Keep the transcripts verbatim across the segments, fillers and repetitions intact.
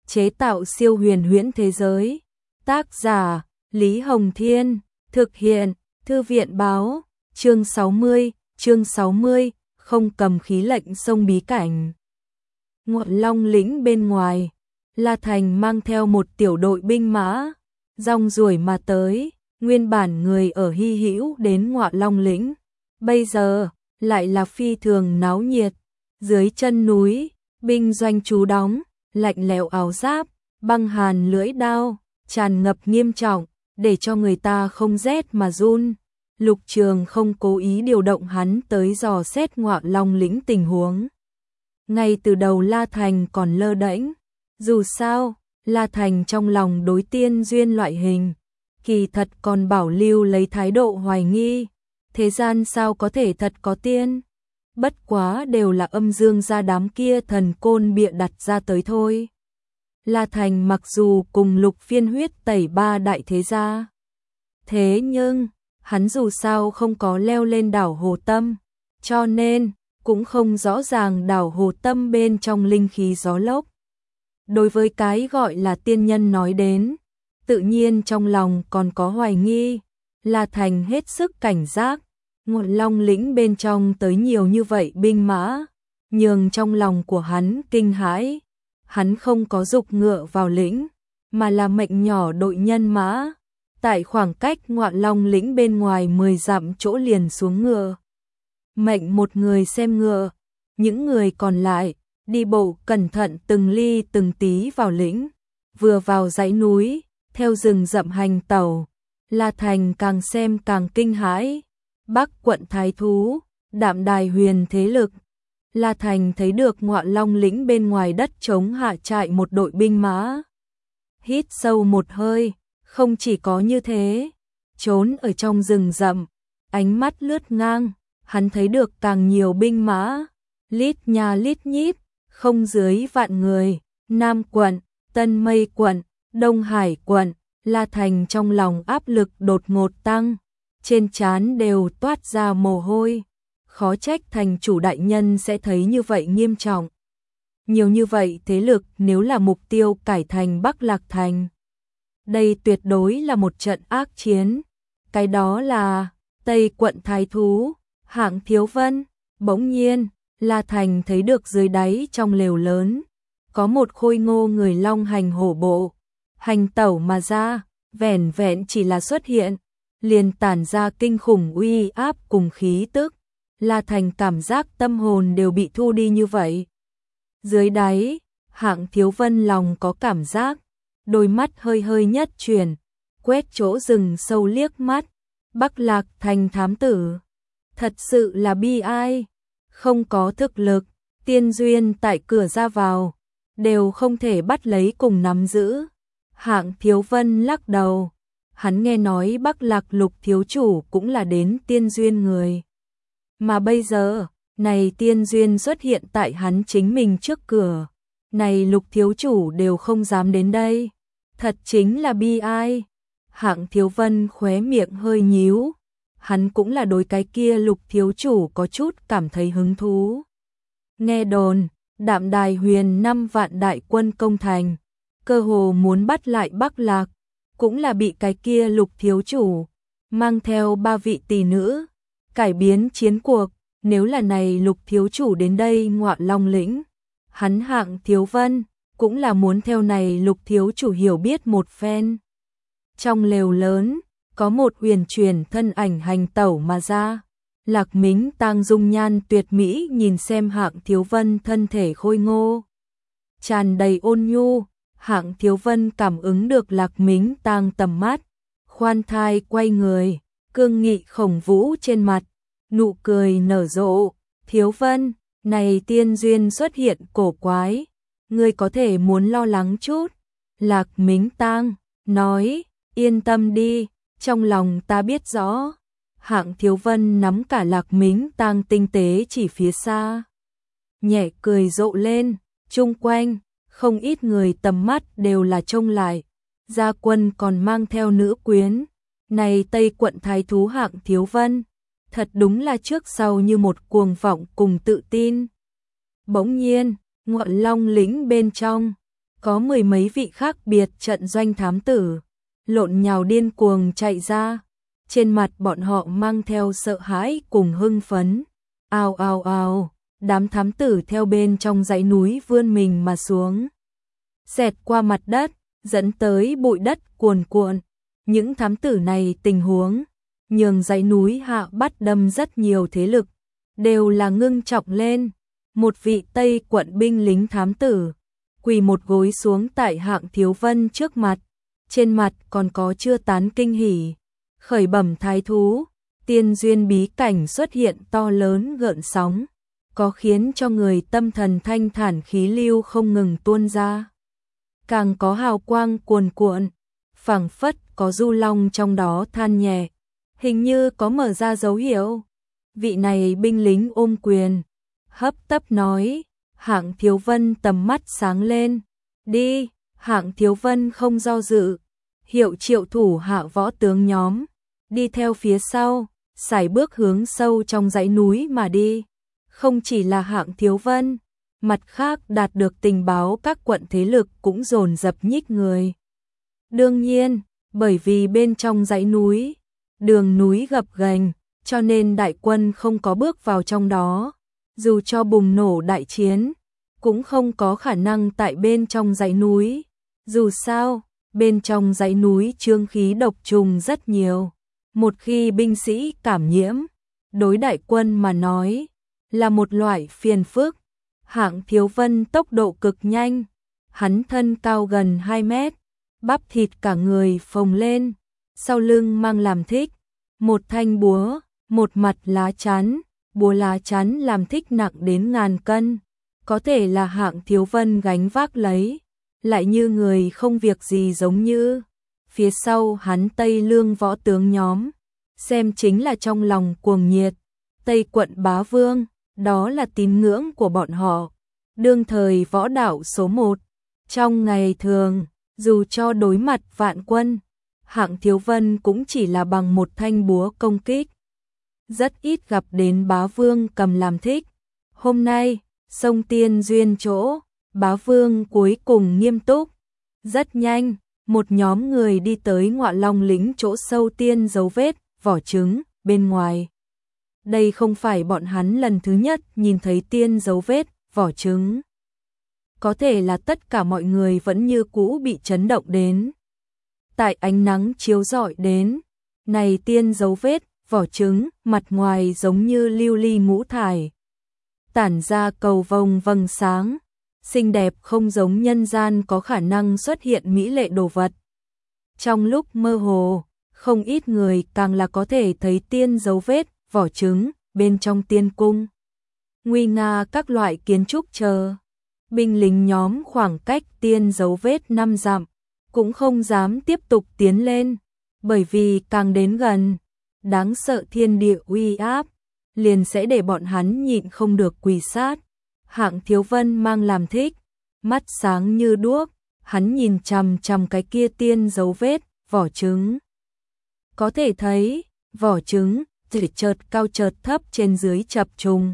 chế tạo siêu huyền huyễn thế giới. Tác giả Lý Hồng Thiên, thực hiện Thư viện Báo, chương sáu mươi, chương sáu mươi, không cầm khí lệnh sông bí cảnh. Ngọn Long lĩnh bên ngoài, La Thành mang theo một tiểu đội binh mã, rong ruổi mà tới, nguyên bản người ở hy hữu đến Ngọa Long lĩnh, bây giờ lại là phi thường náo nhiệt. Dưới chân núi, binh doanh trú đóng, lạnh lẽo áo giáp, băng hàn lưỡi đao, tràn ngập nghiêm trọng, để cho người ta không rét mà run. Lục Trường không cố ý điều động hắn tới dò xét Ngọa Long lĩnh tình huống. Ngay từ đầu La Thành còn lơ đễnh, dù sao, La Thành trong lòng đối Tiên Duyên loại hình, kỳ thật còn bảo lưu lấy thái độ hoài nghi, thế gian sao có thể thật có tiên, bất quá đều là âm dương gia đám kia thần côn bịa đặt ra tới thôi. La Thành mặc dù cùng Lục Phiên huyết tẩy ba đại thế gia, thế nhưng, hắn dù sao không có leo lên đảo Hồ Tâm, cho nên, cũng không rõ ràng đảo Hồ Tâm bên trong linh khí gió lốc. Đối với cái gọi là tiên nhân nói đến, tự nhiên trong lòng còn có hoài nghi, La Thành hết sức cảnh giác, Ngọn Long lĩnh bên trong tới nhiều như vậy binh mã, nhường trong lòng của hắn kinh hãi, hắn không có dục ngựa vào lĩnh, mà là mệnh nhỏ đội nhân mã, tại khoảng cách Ngọn Long lĩnh bên ngoài mười dặm chỗ liền xuống ngựa. Mệnh một người xem ngựa, những người còn lại đi bộ cẩn thận từng ly từng tí vào lĩnh, vừa vào dãy núi, theo rừng rậm hành tẩu, La Thành càng xem càng kinh hãi. Bắc quận Thái Thú, Đạm Đài Huyền thế lực. La Thành thấy được Ngọn Long lĩnh bên ngoài đất trống hạ trại một đội binh mã. Hít sâu một hơi, không chỉ có như thế, trốn ở trong rừng rậm, ánh mắt lướt ngang, hắn thấy được càng nhiều binh mã, lít nha lít nhít, không dưới vạn người, Nam quận, Tân Mây quận, Đông Hải quận. La Thành trong lòng áp lực đột ngột tăng, trên trán đều toát ra mồ hôi, khó trách thành chủ đại nhân sẽ thấy như vậy nghiêm trọng. Nhiều như vậy thế lực nếu là mục tiêu cải thành Bắc Lạc Thành, đây tuyệt đối là một trận ác chiến. Cái đó là Tây quận Thái Thú, Hạng Thiếu Vân. Bỗng nhiên, La Thành thấy được dưới đáy trong lều lớn, có một khôi ngô người long hành hổ bộ, hành tẩu mà ra, vẻn vẹn chỉ là xuất hiện, liền tản ra kinh khủng uy áp cùng khí tức. La Thành cảm giác tâm hồn đều bị thu đi như vậy. Dưới đáy, Hạng Thiếu Vân lòng có cảm giác, đôi mắt hơi hơi nhất chuyển, quét chỗ rừng sâu liếc mắt, Bắc Lạc Thành thám tử. Thật sự là bi ai, không có thực lực, tiên duyên tại cửa ra vào, đều không thể bắt lấy cùng nắm giữ. Hạng Thiếu Vân lắc đầu, hắn nghe nói Bắc Lạc Lục thiếu chủ cũng là đến tiên duyên người. Mà bây giờ, này tiên duyên xuất hiện tại hắn chính mình trước cửa, này Lục thiếu chủ đều không dám đến đây, thật chính là bi ai. Hạng Thiếu Vân khóe miệng hơi nhíu, hắn cũng là đối cái kia Lục thiếu chủ có chút cảm thấy hứng thú. Nghe đồn, Đạm Đài Huyền năm vạn đại quân công thành, cơ hồ muốn bắt lại Bắc Lạc, cũng là bị cái kia Lục thiếu chủ mang theo ba vị tỷ nữ cải biến chiến cuộc. Nếu là này Lục thiếu chủ đến đây Ngọa Long lĩnh, hắn Hạng Thiếu Vân cũng là muốn theo này Lục thiếu chủ hiểu biết một phen. Trong lều lớn, có một huyền truyền thân ảnh hành tẩu mà ra. Lạc Mính Tang dung nhan tuyệt mỹ nhìn xem Hạng Thiếu Vân thân thể khôi ngô, tràn đầy ôn nhu. Hạng Thiếu Vân cảm ứng được Lạc Mính Tang tầm mắt, khoan thai quay người, cương nghị khổng vũ trên mặt, nụ cười nở rộ. Thiếu Vân, này tiên duyên xuất hiện cổ quái, ngươi có thể muốn lo lắng chút. Lạc Mính Tang nói, yên tâm đi, trong lòng ta biết rõ. Hạng Thiếu Vân nắm cả Lạc Mính Tang tinh tế chỉ phía xa, nhẹ cười rộ lên, chung quanh không ít người tầm mắt đều là trông lại, gia quân còn mang theo nữ quyến, này Tây quận Thái Thú Hạng Thiếu Vân, thật đúng là trước sau như một cuồng vọng cùng tự tin. Bỗng nhiên, Ngọn Long lĩnh bên trong, có mười mấy vị khác biệt trận doanh thám tử, lộn nhào điên cuồng chạy ra, trên mặt bọn họ mang theo sợ hãi cùng hưng phấn. Ào ào ào, đám thám tử theo bên trong dãy núi vươn mình mà xuống, xẹt qua mặt đất, dẫn tới bụi đất cuồn cuộn. Những thám tử này tình huống nhường dãy núi hạ bắt đâm rất nhiều thế lực, đều là ngưng trọng lên. Một vị Tây quận binh lính thám tử quỳ một gối xuống tại Hạng Thiếu Vân trước mặt, trên mặt còn có chưa tán kinh hỉ, khởi bẩm thái thú, tiên duyên bí cảnh xuất hiện to lớn gợn sóng, có khiến cho người tâm thần thanh thản, khí lưu không ngừng tuôn ra, càng có hào quang cuồn cuộn, phảng phất có du long trong đó than nhẹ, hình như có mở ra dấu hiệu. Vị này binh lính ôm quyền, hấp tấp nói. Hạng Thiếu Vân tầm mắt sáng lên. Đi. Hạng Thiếu Vân không do dự, hiệu triệu thủ hạ võ tướng nhóm đi theo phía sau, sải bước hướng sâu trong dãy núi mà đi. Không chỉ là Hạng Thiếu Vân, mặt khác đạt được tình báo các quận thế lực cũng dồn dập nhích người. Đương nhiên, bởi vì bên trong dãy núi, đường núi gập ghềnh, cho nên đại quân không có bước vào trong đó. Dù cho bùng nổ đại chiến, cũng không có khả năng tại bên trong dãy núi. Dù sao, bên trong dãy núi chướng khí độc trùng rất nhiều. Một khi binh sĩ cảm nhiễm, đối đại quân mà nói, là một loại phiền phức. Hạng Thiếu Vân tốc độ cực nhanh, hắn thân cao gần hai mét, bắp thịt cả người phồng lên, sau lưng mang làm thích một thanh búa, một mặt lá chắn. Búa lá chắn làm thích nặng đến ngàn cân, có thể là Hạng Thiếu Vân gánh vác lấy, lại như người không việc gì giống như. Phía sau hắn Tây Lương võ tướng nhóm, xem chính là trong lòng cuồng nhiệt. Tây quận bá vương, đó là tín ngưỡng của bọn họ, đương thời võ đạo số một. Trong ngày thường, dù cho đối mặt vạn quân, Hạng Thiếu Vân cũng chỉ là bằng một thanh búa công kích. Rất ít gặp đến bá vương cầm làm thích. Hôm nay, sông tiên duyên chỗ, bá vương cuối cùng nghiêm túc. Rất nhanh, một nhóm người đi tới Ngọa Long lĩnh chỗ sâu tiên dấu vết, vỏ trứng, bên ngoài. Đây không phải bọn hắn lần thứ nhất nhìn thấy tiên dấu vết, vỏ trứng. Có thể là tất cả mọi người vẫn như cũ bị chấn động đến. Tại ánh nắng chiếu rọi đến, này tiên dấu vết, vỏ trứng, mặt ngoài giống như lưu ly ngũ thải, tản ra cầu vồng vầng sáng, xinh đẹp không giống nhân gian có khả năng xuất hiện mỹ lệ đồ vật. Trong lúc mơ hồ, không ít người càng là có thể thấy tiên dấu vết, vỏ trứng, bên trong tiên cung. Nguy nga các loại kiến trúc chờ. Binh lính nhóm khoảng cách tiên dấu vết năm dặm, cũng không dám tiếp tục tiến lên, bởi vì càng đến gần, đáng sợ thiên địa uy áp, liền sẽ để bọn hắn nhịn không được quỳ sát. Hạng Thiếu Vân mang làm thích, mắt sáng như đuốc, hắn nhìn chằm chằm cái kia tiên dấu vết, vỏ trứng. Có thể thấy, vỏ trứng, chỉ chợt cao chợt thấp trên dưới chập trùng.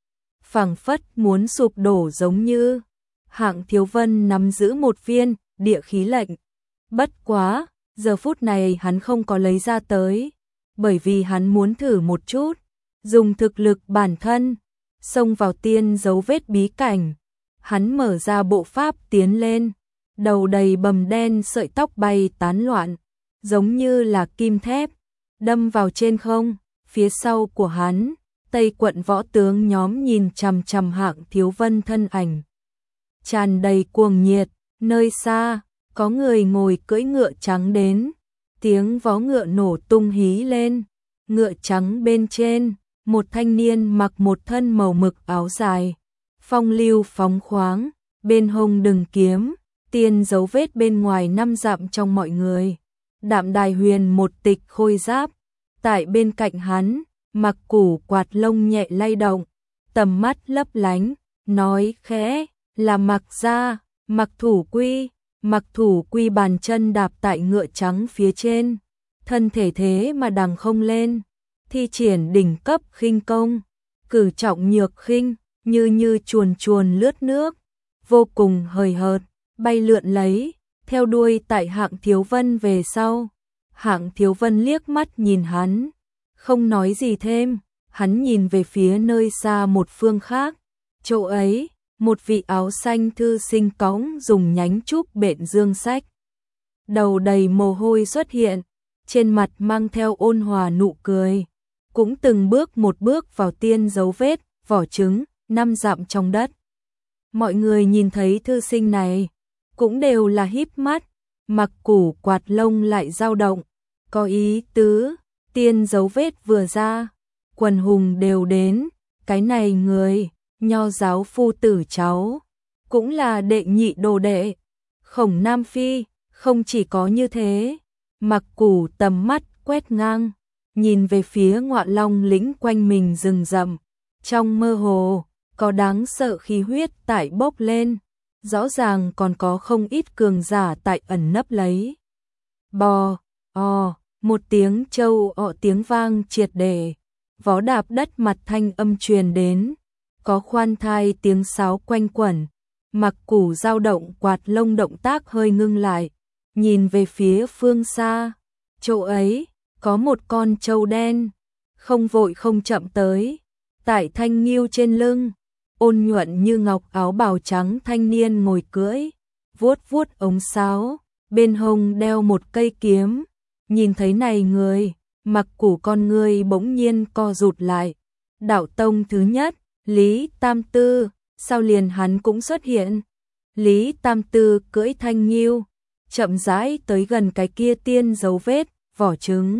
Phảng phất muốn sụp đổ giống như. Hạng Thiếu Vân nắm giữ một viên, địa khí lệnh. Bất quá, giờ phút này hắn không có lấy ra tới. Bởi vì hắn muốn thử một chút, dùng thực lực bản thân, xông vào tiên dấu vết bí cảnh. Hắn mở ra bộ pháp tiến lên, đầu đầy bầm đen sợi tóc bay tán loạn, giống như là kim thép, đâm vào trên không. Phía sau của hắn, Tây quận võ tướng nhóm nhìn chằm chằm Hạng Thiếu Vân thân ảnh. Tràn đầy cuồng nhiệt, nơi xa, có người ngồi cưỡi ngựa trắng đến. Tiếng vó ngựa nổ tung hí lên, ngựa trắng bên trên, một thanh niên mặc một thân màu mực áo dài, phong lưu phóng khoáng, bên hông đừng kiếm, tiên dấu vết bên ngoài năm dặm trong mọi người. Đạm Đài Huyền một tịch khôi giáp, tại bên cạnh hắn, mặc củ quạt lông nhẹ lay động, tầm mắt lấp lánh, nói khẽ, là Mặc gia, Mặc Thủ Quy. Mặc Thủ Quy bàn chân đạp tại ngựa trắng phía trên, thân thể thế mà đằng không lên, thi triển đỉnh cấp khinh công, cử trọng nhược khinh, như như chuồn chuồn lướt nước, vô cùng hời hợt, bay lượn lấy, theo đuôi tại Hạng Thiếu Vân về sau. Hạng Thiếu Vân liếc mắt nhìn hắn, không nói gì thêm, hắn nhìn về phía nơi xa một phương khác. Chỗ ấy, một vị áo xanh thư sinh cõng dùng nhánh trúc bện dương sách. Đầu đầy mồ hôi xuất hiện, trên mặt mang theo ôn hòa nụ cười, cũng từng bước một bước vào tiên dấu vết, vỏ trứng, năm dặm trong đất. Mọi người nhìn thấy thư sinh này, cũng đều là híp mắt, mặc củ quạt lông lại dao động, có ý tứ, tiên dấu vết vừa ra, quần hùng đều đến, cái này người, nho giáo phu tử cháu, cũng là đệ nhị đồ đệ, Khổng Nam Phi, không chỉ có như thế, mặc củ tầm mắt quét ngang, nhìn về phía Ngọa Long lĩnh quanh mình rừng rậm, trong mơ hồ, có đáng sợ khí huyết tại bốc lên, rõ ràng còn có không ít cường giả tại ẩn nấp lấy. Bò, o, một tiếng trâu ọ tiếng vang triệt để, vó đạp đất mặt thanh âm truyền đến, có khoan thai tiếng sáo quanh quẩn, mặc củ dao động quạt lông động tác hơi ngưng lại, nhìn về phía phương xa, chỗ ấy, có một con trâu đen, không vội không chậm tới, tại thanh nghiêu trên lưng, ôn nhuận như ngọc áo bào trắng thanh niên ngồi cưỡi, vuốt vuốt ống sáo, bên hông đeo một cây kiếm, nhìn thấy này người, mặc củ con người bỗng nhiên co rụt lại, đạo tông thứ nhất, Lý Tam Tư, sao liền hắn cũng xuất hiện, Lý Tam Tư cưỡi thanh nghiêu, chậm rãi tới gần cái kia tiên dấu vết, vỏ trứng.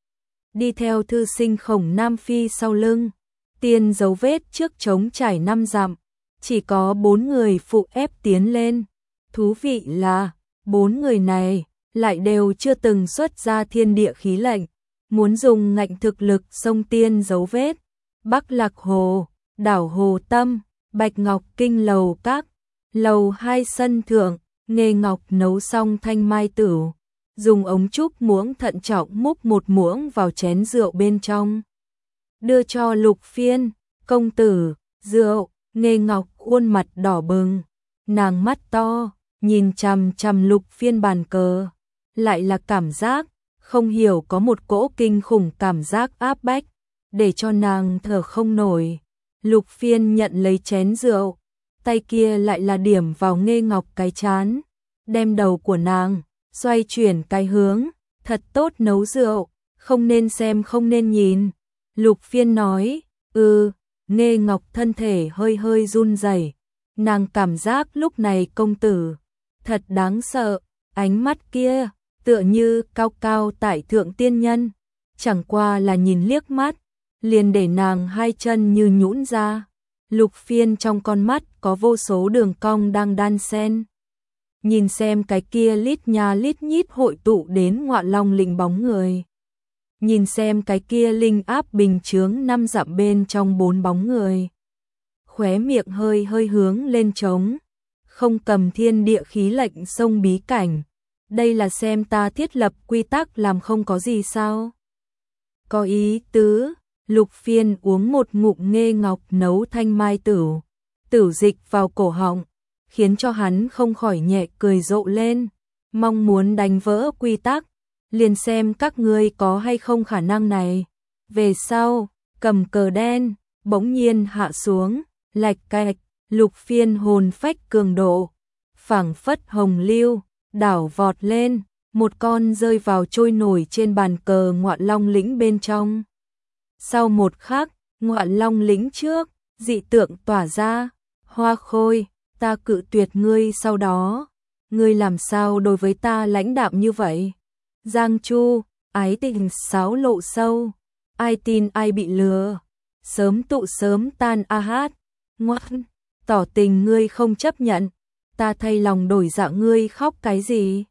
Đi theo thư sinh Khổng Nam Phi sau lưng, tiên dấu vết trước trống trải năm dặm, chỉ có bốn người phụ ép tiến lên. Thú vị là, bốn người này lại đều chưa từng xuất ra thiên địa khí lệnh, muốn dùng ngạnh thực lực xông tiên dấu vết. Bắc Lạc Hồ, đảo Hồ Tâm, Bạch Ngọc Kinh lầu các, lầu hai sân thượng, Nghê Ngọc nấu xong thanh mai tửu, dùng ống trúc muỗng thận trọng múc một muỗng vào chén rượu bên trong. Đưa cho Lục Phiên, công tử, rượu, Nghê Ngọc khuôn mặt đỏ bừng, nàng mắt to, nhìn chằm chằm Lục Phiên bàn cờ, lại là cảm giác, không hiểu có một cỗ kinh khủng cảm giác áp bách, để cho nàng thở không nổi. Lục Phiên nhận lấy chén rượu, tay kia lại là điểm vào Nghê Ngọc cái chán, đem đầu của nàng xoay chuyển cái hướng, thật tốt nấu rượu, không nên xem không nên nhìn. Lục Phiên nói, ừ, Nghê Ngọc thân thể hơi hơi run rẩy, nàng cảm giác lúc này công tử thật đáng sợ, ánh mắt kia tựa như cao cao tại thượng tiên nhân, chẳng qua là nhìn liếc mắt, liền để nàng hai chân như nhũn ra. Lục Phiên trong con mắt có vô số đường cong đang đan xen. Nhìn xem cái kia lít nha lít nhít hội tụ đến Ngọa Long lĩnh bóng người. Nhìn xem cái kia linh áp bình chướng năm dặm bên trong bốn bóng người. Khóe miệng hơi hơi hướng lên trống, không cầm thiên địa khí lệnh sông bí cảnh. Đây là xem ta thiết lập quy tắc làm không có gì sao? Có ý tứ. Lục Phiên uống một ngụm Nghê Ngọc nấu thanh mai tửu, tửu dịch vào cổ họng, khiến cho hắn không khỏi nhẹ cười rộ lên, mong muốn đánh vỡ quy tắc, liền xem các ngươi có hay không khả năng này. Về sau, cầm cờ đen, bỗng nhiên hạ xuống, lạch cạch, Lục Phiên hồn phách cường độ, phảng phất hồng lưu, đảo vọt lên, một con rơi vào trôi nổi trên bàn cờ Ngọa Long lĩnh bên trong. Sau một khắc, Ngọa Long lĩnh trước, dị tượng tỏa ra, Hoa Khôi, ta cự tuyệt ngươi sau đó, ngươi làm sao đối với ta lãnh đạm như vậy? Giang Chu, ái tình sáo lộ sâu, ai tin ai bị lừa, sớm tụ sớm tan a hát, ngoan, tỏ tình ngươi không chấp nhận, ta thay lòng đổi dạ ngươi khóc cái gì?